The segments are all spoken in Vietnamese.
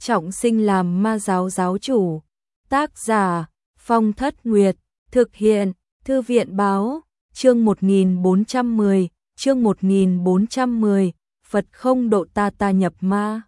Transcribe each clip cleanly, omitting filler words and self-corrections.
trọng sinh làm ma giáo giáo chủ. Tác giả Phong Thất Nguyệt. Thực hiện Thư viện báo. Chương 1410. Chương 1410. Phật không độ ta nhập ma.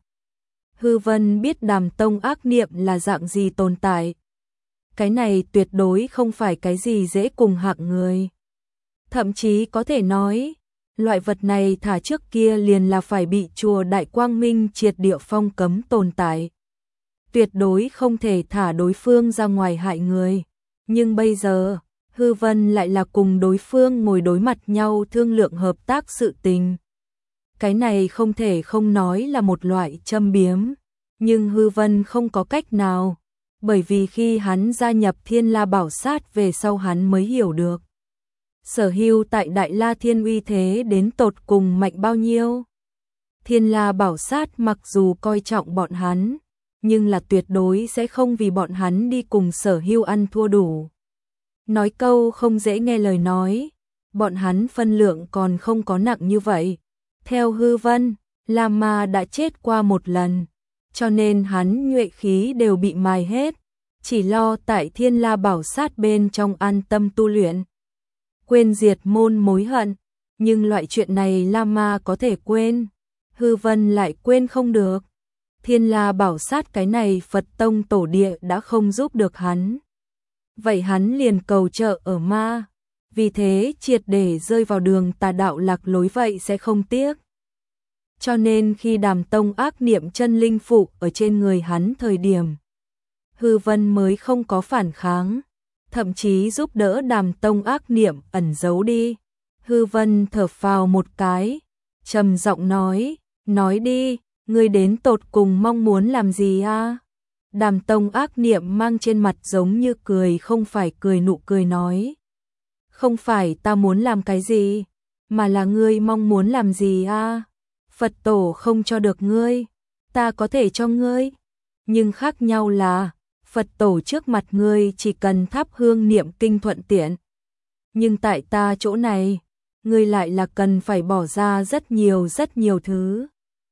Hư Vân biết Đàm Tông ác niệm là dạng gì tồn tại. Cái này tuyệt đối không phải cái gì dễ cùng hạng người. Thậm chí có thể nói, loại vật này thả trước kia liền là phải bị chùa Đại Quang Minh triệt địa phong cấm tồn tại. Tuyệt đối không thể thả đối phương ra ngoài hại người. Nhưng bây giờ, Hư Vân lại là cùng đối phương ngồi đối mặt nhau thương lượng hợp tác sự tình. Cái này không thể không nói là một loại châm biếm, nhưng Hư Vân không có cách nào, bởi vì khi hắn gia nhập Thiên La Bảo Sát về sau hắn mới hiểu được. Sở Hưu tại Đại La Thiên uy thế đến tột cùng mạnh bao nhiêu. Thiên La Bảo Sát mặc dù coi trọng bọn hắn, nhưng là tuyệt đối sẽ không vì bọn hắn đi cùng Sở Hưu ăn thua đủ. Nói câu không dễ nghe lời nói, bọn hắn phân lượng còn không có nặng như vậy. Theo Hư Vân, La Ma đã chết qua một lần, cho nên hắn nhuệ khí đều bị mài hết, chỉ lo tại Thiên La Bảo Sát bên trong an tâm tu luyện. Quên diệt môn mối hận, nhưng loại chuyện này La Ma có thể quên, Hư Vân lại quên không được. Thiên La Bảo Sát cái này Phật tông tổ địa đã không giúp được hắn. Vậy hắn liền cầu trợ ở ma, vì thế triệt để rơi vào đường tà đạo lạc lối vậy sẽ không tiếc. Cho nên khi Đàm Tông ác niệm chân linh phụ ở trên người hắn thời điểm, Hư Vân mới không có phản kháng, thậm chí giúp đỡ Đàm Tông ác niệm ẩn giấu đi. Hư Vân thở phào một cái, trầm giọng nói đi, ngươi đến tột cùng mong muốn làm gì a? Đàm Tông ác niệm mang trên mặt giống như cười không phải cười nụ cười nói. Không phải ta muốn làm cái gì, mà là ngươi mong muốn làm gì a? Phật tổ không cho được ngươi, ta có thể cho ngươi. Nhưng khác nhau là, Phật tổ trước mặt ngươi chỉ cần thắp hương niệm kinh thuận tiện. Nhưng tại ta chỗ này, ngươi lại là cần phải bỏ ra rất nhiều thứ.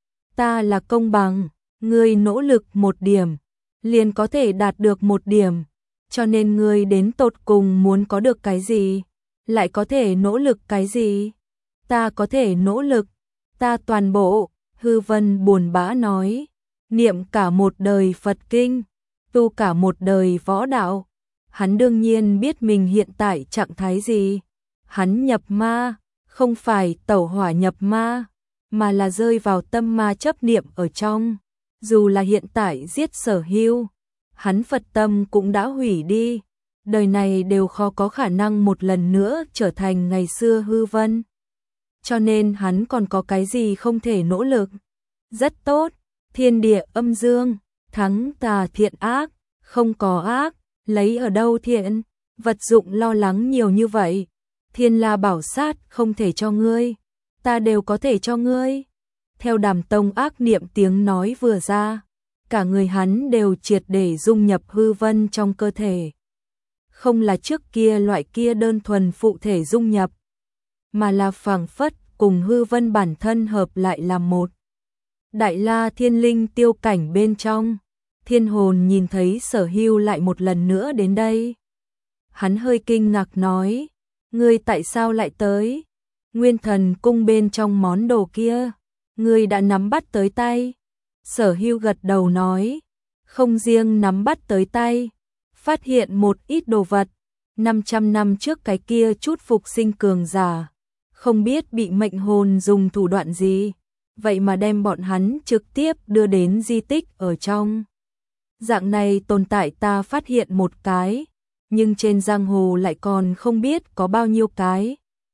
Ta là công bằng, ngươi nỗ lực một điểm, liền có thể đạt được một điểm. Cho nên ngươi đến tột cùng muốn có được cái gì, lại có thể nỗ lực cái gì. Ta có thể nỗ lực, ta toàn bộ. Hư Vân buồn bã nói, niệm cả một đời Phật kinh, tu cả một đời võ đạo. Hắn đương nhiên biết mình hiện tại trạng thái gì. Hắn nhập ma, không phải tẩu hỏa nhập ma, mà là rơi vào tâm ma chấp niệm ở trong. Dù là hiện tại giết Sở Hưu, hắn Phật tâm cũng đã hủy đi. Đời này đều khó có khả năng một lần nữa trở thành ngày xưa Hư Vân. Cho nên hắn còn có cái gì không thể nỗ lực. Rất tốt, thiên địa âm dương, thắng tà thiện ác, không có ác, lấy ở đâu thiện, vật dụng lo lắng nhiều như vậy. Thiên La Bảo Sát không thể cho ngươi, ta đều có thể cho ngươi. Theo Đàm Tông ác niệm tiếng nói vừa ra, cả người hắn đều triệt để dung nhập Hư Vân trong cơ thể. Không là trước kia loại kia đơn thuần phụ thể dung nhập, mà là phảng phất cùng Hư Vân bản thân hợp lại làm một. Đại La Thiên Linh tiêu cảnh bên trong, Thiên Hồn nhìn thấy Sở Hưu lại một lần nữa đến đây. Hắn hơi kinh ngạc nói, ngươi tại sao lại tới? Nguyên Thần cung bên trong món đồ kia, ngươi đã nắm bắt tới tay. Sở Hưu gật đầu nói, không riêng nắm bắt tới tay, phát hiện một ít đồ vật, 500 năm trước cái kia chút phục sinh cường giả, không biết bị mệnh hồn dùng thủ đoạn gì, vậy mà đem bọn hắn trực tiếp đưa đến di tích ở trong. Dạng này tồn tại ta phát hiện một cái, nhưng trên giang hồ lại còn không biết có bao nhiêu cái.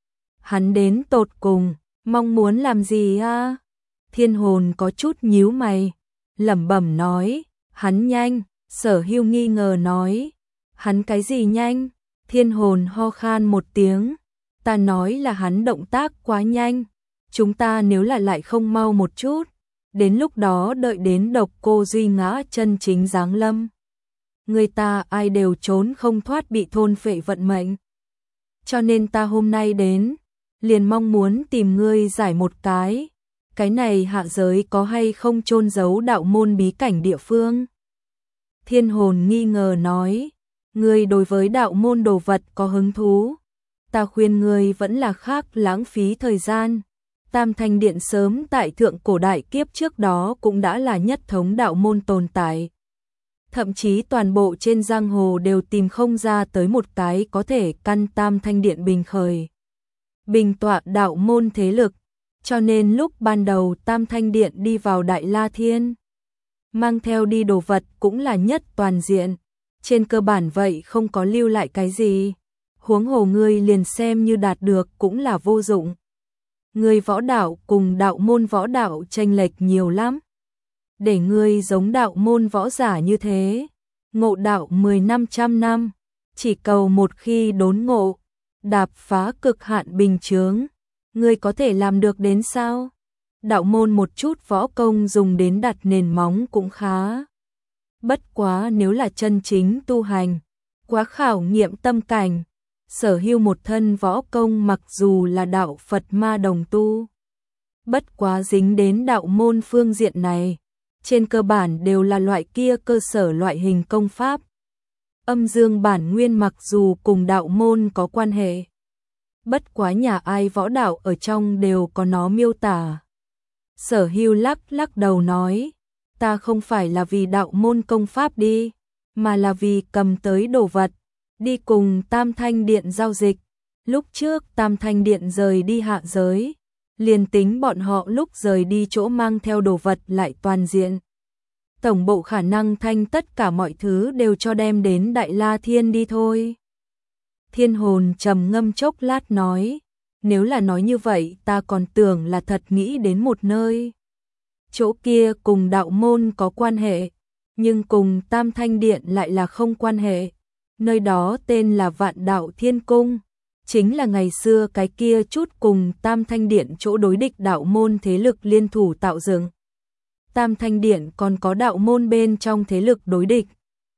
Hắn đến tột cùng, mong muốn làm gì a? Thiên Hồn có chút nhíu mày, lẩm bẩm nói, hắn nhanh. Sở Hưu nghi ngờ nói, hắn cái gì nhanh? Thiên Hồn ho khan một tiếng, ta nói là hắn động tác quá nhanh, chúng ta nếu là lại không mau một chút, đến lúc đó đợi đến độc cô Duy Ngã chân chính giáng lâm, người ta ai đều trốn không thoát bị thôn phệ vận mệnh. Cho nên ta hôm nay đến, liền mong muốn tìm ngươi giải một cái, cái này hạ giới có hay không chôn giấu đạo môn bí cảnh địa phương? Thiên hồn nghi ngờ nói, ngươi đối với đạo môn đồ vật có hứng thú, ta khuyên ngươi vẫn là khác lãng phí thời gian. Tam Thanh Điện sớm tại thượng cổ đại kiếp trước đó cũng đã là nhất thống đạo môn tồn tại. Thậm chí toàn bộ trên giang hồ đều tìm không ra tới một cái có thể căn Tam Thanh Điện bình khởi, bình tọa đạo môn thế lực, cho nên lúc ban đầu Tam Thanh Điện đi vào Đại La Thiên, mang theo đi đồ vật cũng là nhất toàn diện, trên cơ bản vậy không có lưu lại cái gì, huống hồ ngươi liền xem như đạt được cũng là vô dụng. Ngươi võ đạo cùng đạo môn võ đạo chênh lệch nhiều lắm. Để ngươi giống đạo môn võ giả như thế, ngộ đạo 10 năm trăm năm, chỉ cầu một khi đốn ngộ, đạp phá cực hạn bình chướng, ngươi có thể làm được đến sao? Đạo môn một chút võ công dùng đến đặt nền móng cũng khá. Bất quá nếu là chân chính tu hành, quá khảo nghiệm tâm cảnh, sở hữu một thân võ công mặc dù là đạo Phật ma đồng tu, bất quá dính đến đạo môn phương diện này, trên cơ bản đều là loại kia cơ sở loại hình công pháp. Âm dương bản nguyên mặc dù cùng đạo môn có quan hệ, bất quá nhà ai võ đạo ở trong đều có nó miêu tả. Sở hữu lắc đầu nói, ta không phải là vì đạo môn công pháp đi, mà là vì cầm tới đồ vật, đi cùng Tam Thanh Điện giao dịch. Lúc trước Tam Thanh Điện rời đi hạ giới, liền tính bọn họ lúc rời đi chỗ mang theo đồ vật lại toàn diện. Tổng bộ khả năng thanh tất cả mọi thứ đều cho đem đến Đại La Thiên đi thôi. Thiên hồn trầm ngâm chốc lát nói, nếu là nói như vậy ta còn tưởng là thật nghĩ đến một nơi. Chỗ kia cùng đạo môn có quan hệ, nhưng cùng Tam Thanh Điện lại là không quan hệ. Nơi đó tên là Vạn Đạo Thiên Cung, chính là ngày xưa cái kia chút cùng Tam Thanh Điện chỗ đối địch đạo môn thế lực liên thủ tạo dựng. Tam Thanh Điện còn có đạo môn bên trong thế lực đối địch.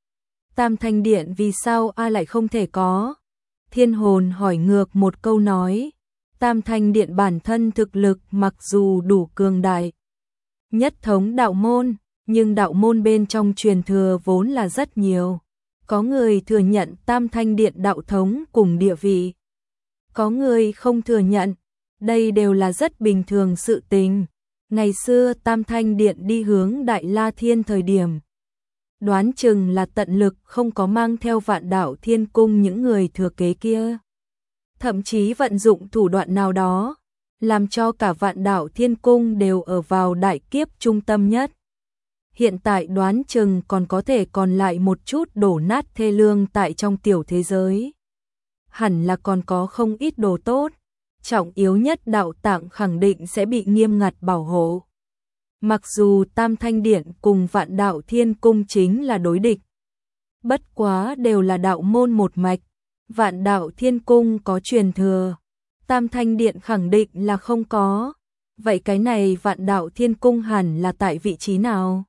Tam Thanh Điện vì sao lại không thể có? Thiên hồn hỏi ngược một câu nói, Tam Thanh Điện bản thân thực lực mặc dù đủ cường đại, nhất thống đạo môn, nhưng đạo môn bên trong truyền thừa vốn là rất nhiều. Có người thừa nhận Tam Thanh Điện đạo thống cùng địa vị, có người không thừa nhận, đây đều là rất bình thường sự tình. Ngày xưa Tam Thanh Điện đi hướng Đại La Thiên thời điểm, đoán chừng là tận lực không có mang theo Vạn Đạo Thiên Cung những người thừa kế kia. Thậm chí vận dụng thủ đoạn nào đó, làm cho cả Vạn Đạo Thiên Cung đều ở vào đại kiếp trung tâm nhất. Hiện tại đoán chừng còn có thể còn lại một chút đổ nát thê lương tại trong tiểu thế giới. Hẳn là còn có không ít đồ tốt, trọng yếu nhất đạo tạng khẳng định sẽ bị nghiêm ngặt bảo hộ. Mặc dù Tam Thanh Điện cùng Vạn Đạo Thiên Cung chính là đối địch, bất quá đều là đạo môn một mạch, Vạn Đạo Thiên Cung có truyền thừa, Tam Thanh Điện khẳng định là không có. Vậy cái này Vạn Đạo Thiên Cung hẳn là tại vị trí nào?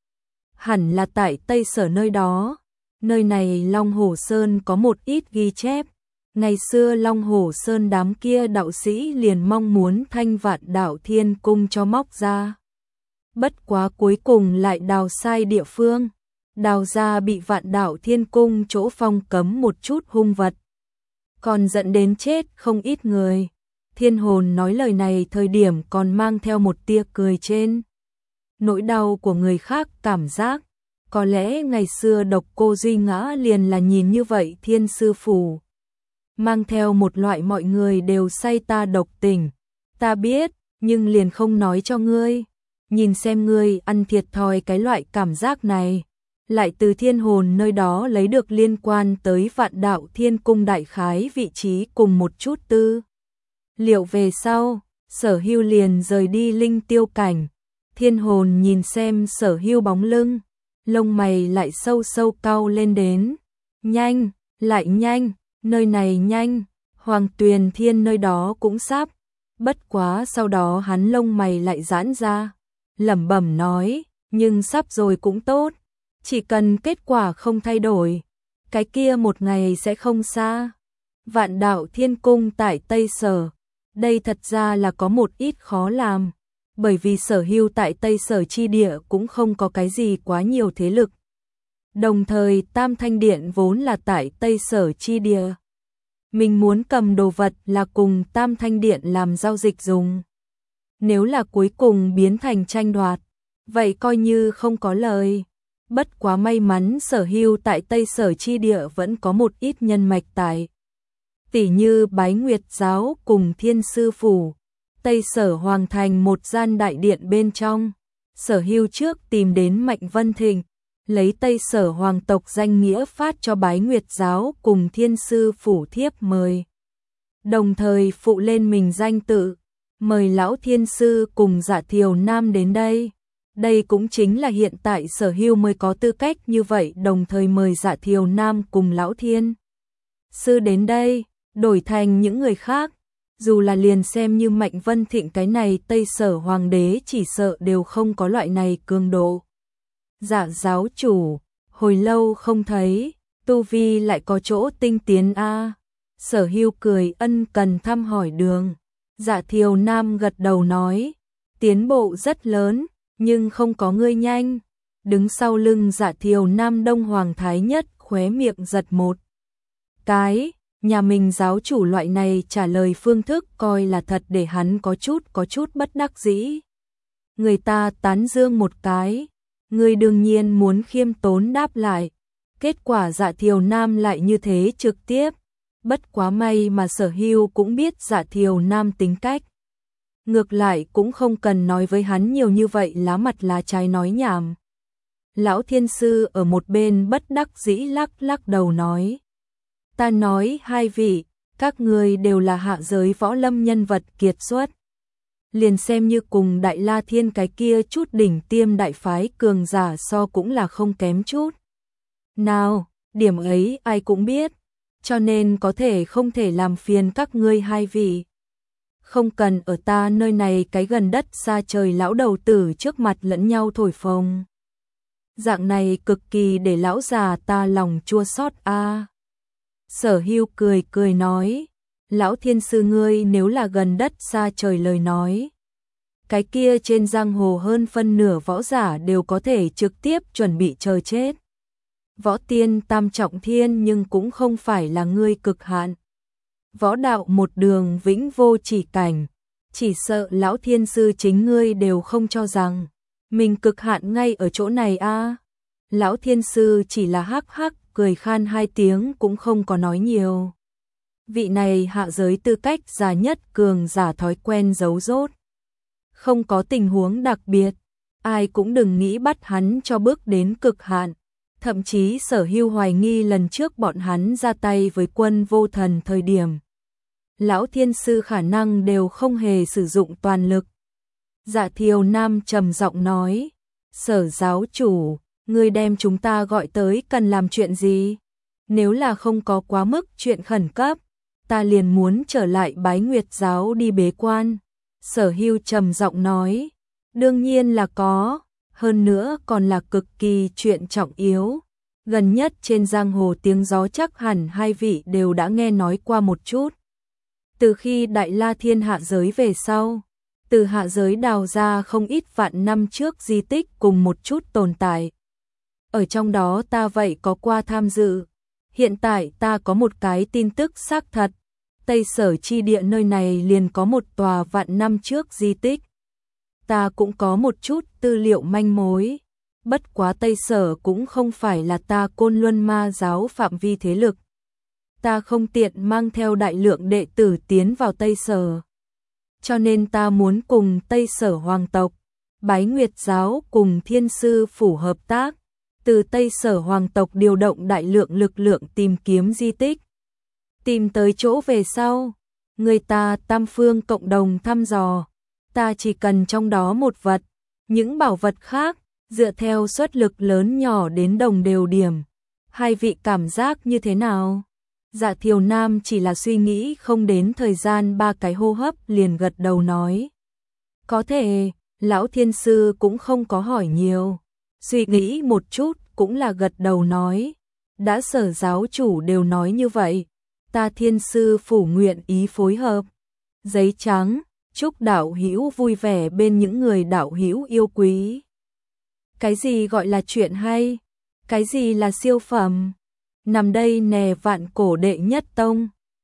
Hẳn là tại Tây Sở nơi đó. Nơi này Long Hồ Sơn có một ít ghi chép. Ngày xưa Long Hồ Sơn đám kia đạo sĩ liền mong muốn thanh Vạn Đạo Thiên Cung cho móc ra. Bất quá cuối cùng lại đào sai địa phương, đào ra bị Vạn Đạo Thiên Cung chỗ phong cấm một chút hung vật, còn dẫn đến chết không ít người. Thiên hồn nói lời này thời điểm còn mang theo một tia cười trên nỗi đau của người khác cảm giác. Có lẽ ngày xưa Độc Cô Duy Ngã liền là nhìn như vậy Thiên Sư Phủ, mang theo một loại mọi người đều say ta độc tình. Ta biết, nhưng liền không nói cho ngươi. Nhìn xem ngươi ăn thiệt thòi cái loại cảm giác này. Lại từ thiên hồn nơi đó lấy được liên quan tới Vạn Đạo Thiên Cung đại khái vị trí cùng một chút tư liệu về sau, Sở Hưu liền rời đi linh tiêu cảnh. Thiên hồn nhìn xem Sở Hưu bóng lưng, lông mày lại sâu sâu cau lên đến. Nhanh, lại nhanh, nơi này nhanh, Hoàng Tuyền Thiên nơi đó cũng sắp. Bất quá sau đó hắn lông mày lại giãn ra, lẩm bẩm nói, nhưng sắp rồi cũng tốt, chỉ cần kết quả không thay đổi, cái kia một ngày sẽ không xa. Vạn Đạo Thiên Cung tại Tây Sở, đây thật ra là có một ít khó làm. bởi vì Sở Hưu tại Tây Sở chi địa cũng không có cái gì quá nhiều thế lực. Đồng thời Tam Thanh Điện vốn là tại Tây Sở chi địa. Mình muốn cầm đồ vật là cùng Tam Thanh Điện làm giao dịch dùng. Nếu là cuối cùng biến thành tranh đoạt, vậy coi như không có lời. Bất quá may mắn Sở Hưu tại Tây Sở chi địa vẫn có một ít nhân mạch tại. Tỷ như Bái Nguyệt Giáo cùng Thiên Sư Phủ, Tây Sở Hoàng Thành một gian đại điện bên trong. Sở Hưu trước tìm đến Mạnh Vân Thịnh, lấy Tây Sở Hoàng tộc danh nghĩa phát cho Bái Nguyệt Giáo cùng Thiên Sư Phủ thiếp mời. Đồng thời phụ lên mình danh tự, mời Lão Thiên Sư cùng Dạ Thiều Nam đến đây. Đây cũng chính là hiện tại Sở Hưu mới có tư cách như vậy, đồng thời mời Dạ Thiều Nam cùng Lão Thiên Sư đến đây, đổi thành những người khác. Dù là liền xem như Mạnh Vân Thịnh cái này Tây Sở Hoàng đế chỉ sợ đều không có loại này cường độ. Dạ giáo chủ, hồi lâu không thấy, tu vi lại có chỗ tinh tiến a. Sở Hưu cười ân cần thăm hỏi đường. Dạ Thiều Nam gật đầu nói, tiến bộ rất lớn, nhưng không có ngươi nhanh. Đứng sau lưng Dạ Thiều Nam Đông Hoàng Thái Nhất khóe miệng giật một cái, nhà mình giáo chủ loại này trả lời phương thức coi là thật để hắn có chút bất đắc dĩ. Người ta tán dương một cái, ngươi đương nhiên muốn khiêm tốn đáp lại. Kết quả Dạ Thiều Nam lại như thế trực tiếp. Bất quá may mà Sở Hưu cũng biết Dạ Thiều Nam tính cách. Ngược lại cũng không cần nói với hắn nhiều như vậy lá mặt lá trái nói nhảm. Lão Thiên Sư ở một bên bất đắc dĩ lắc lắc đầu nói. Ta nói hai vị, các người đều là hạ giới võ lâm nhân vật kiệt xuất. Liền xem như cùng Đại La Thiên cái kia chút đỉnh tiêm đại phái cường giả so cũng là không kém chút. Nào, điểm ấy ai cũng biết, cho nên có thể không thể làm phiền các ngươi hai vị. Không cần ở ta nơi này cái gần đất xa trời lão đầu tử trước mặt lẫn nhau thổi phồng. Dạng này cực kỳ để lão già ta lòng chua xót a. Sở Hưu cười cười nói, Lão Thiên Sư ngươi nếu là gần đất xa trời lời nói. Cái kia trên giang hồ hơn phân nửa võ giả đều có thể trực tiếp chuẩn bị chờ chết. Võ tiên tam trọng thiên nhưng cũng không phải là ngươi cực hạn. Võ đạo một đường vĩnh vô chỉ cảnh, chỉ sợ Lão Thiên Sư chính ngươi đều không cho rằng mình cực hạn ngay ở chỗ này a. Lão Thiên Sư chỉ là hắc hắc cười khan hai tiếng cũng không có nói nhiều. Vị này hạ giới tư cách già nhất cường giả thói quen giấu rốt. Không có tình huống đặc biệt, ai cũng đừng nghĩ bắt hắn cho bước đến cực hạn. Thậm chí Sở Hưu hoài nghi lần trước bọn hắn ra tay với Quân Vô Thần thời điểm. Lão Thiên Sư khả năng đều không hề sử dụng toàn lực. Dạ Thiều Nam trầm giọng nói, Sở giáo chủ, ngươi đem chúng ta gọi tới cần làm chuyện gì? Nếu là không có quá mức chuyện khẩn cấp, ta liền muốn trở lại Bái Nguyệt Giáo đi bế quan. Sở Hưu trầm giọng nói, đương nhiên là có, hơn nữa còn là cực kỳ chuyện trọng yếu. Gần nhất trên giang hồ tiếng gió chắc hẳn hai vị đều đã nghe nói qua một chút. Từ khi Đại La Thiên hạ giới về sau, từ hạ giới đào ra không ít vạn năm trước di tích cùng một chút tồn tại. Ở trong đó ta vậy có qua tham dự. Hiện tại ta có một cái tin tức xác thật. Tây Sở chi địa nơi này liền có một tòa vạn năm trước di tích. Ta cũng có một chút tư liệu manh mối. Bất quá Tây Sở cũng không phải là ta Côn Luân Ma giáo phạm vi thế lực. Ta không tiện mang theo đại lượng đệ tử tiến vào Tây Sở. Cho nên ta muốn cùng Tây Sở hoàng tộc, Bái Nguyệt Giáo cùng Thiên Sư Phủ hợp tác. Từ Tây Sở hoàng tộc điều động đại lượng lực lượng tìm kiếm di tích. Tìm tới chỗ về sau, người ta tam phương cộng đồng thăm dò. Ta chỉ cần trong đó một vật, những bảo vật khác, dựa theo suất lực lớn nhỏ đến đồng đều điểm. Hai vị cảm giác như thế nào? Dạ Thiều Nam chỉ là suy nghĩ không đến thời gian 3 cái hô hấp liền gật đầu nói. Có thể, Lão Thiên Sư cũng không có hỏi nhiều. Suy nghĩ một chút cũng là gật đầu nói. Đã Sở giáo chủ đều nói như vậy, ta Thiên Sư Phủ nguyện ý phối hợp. Giấy trắng, chúc đạo hữu vui vẻ bên những người đạo hữu yêu quý. Cái gì gọi là chuyện hay? Cái gì là siêu phẩm? Nằm đây nè vạn cổ đệ nhất tông.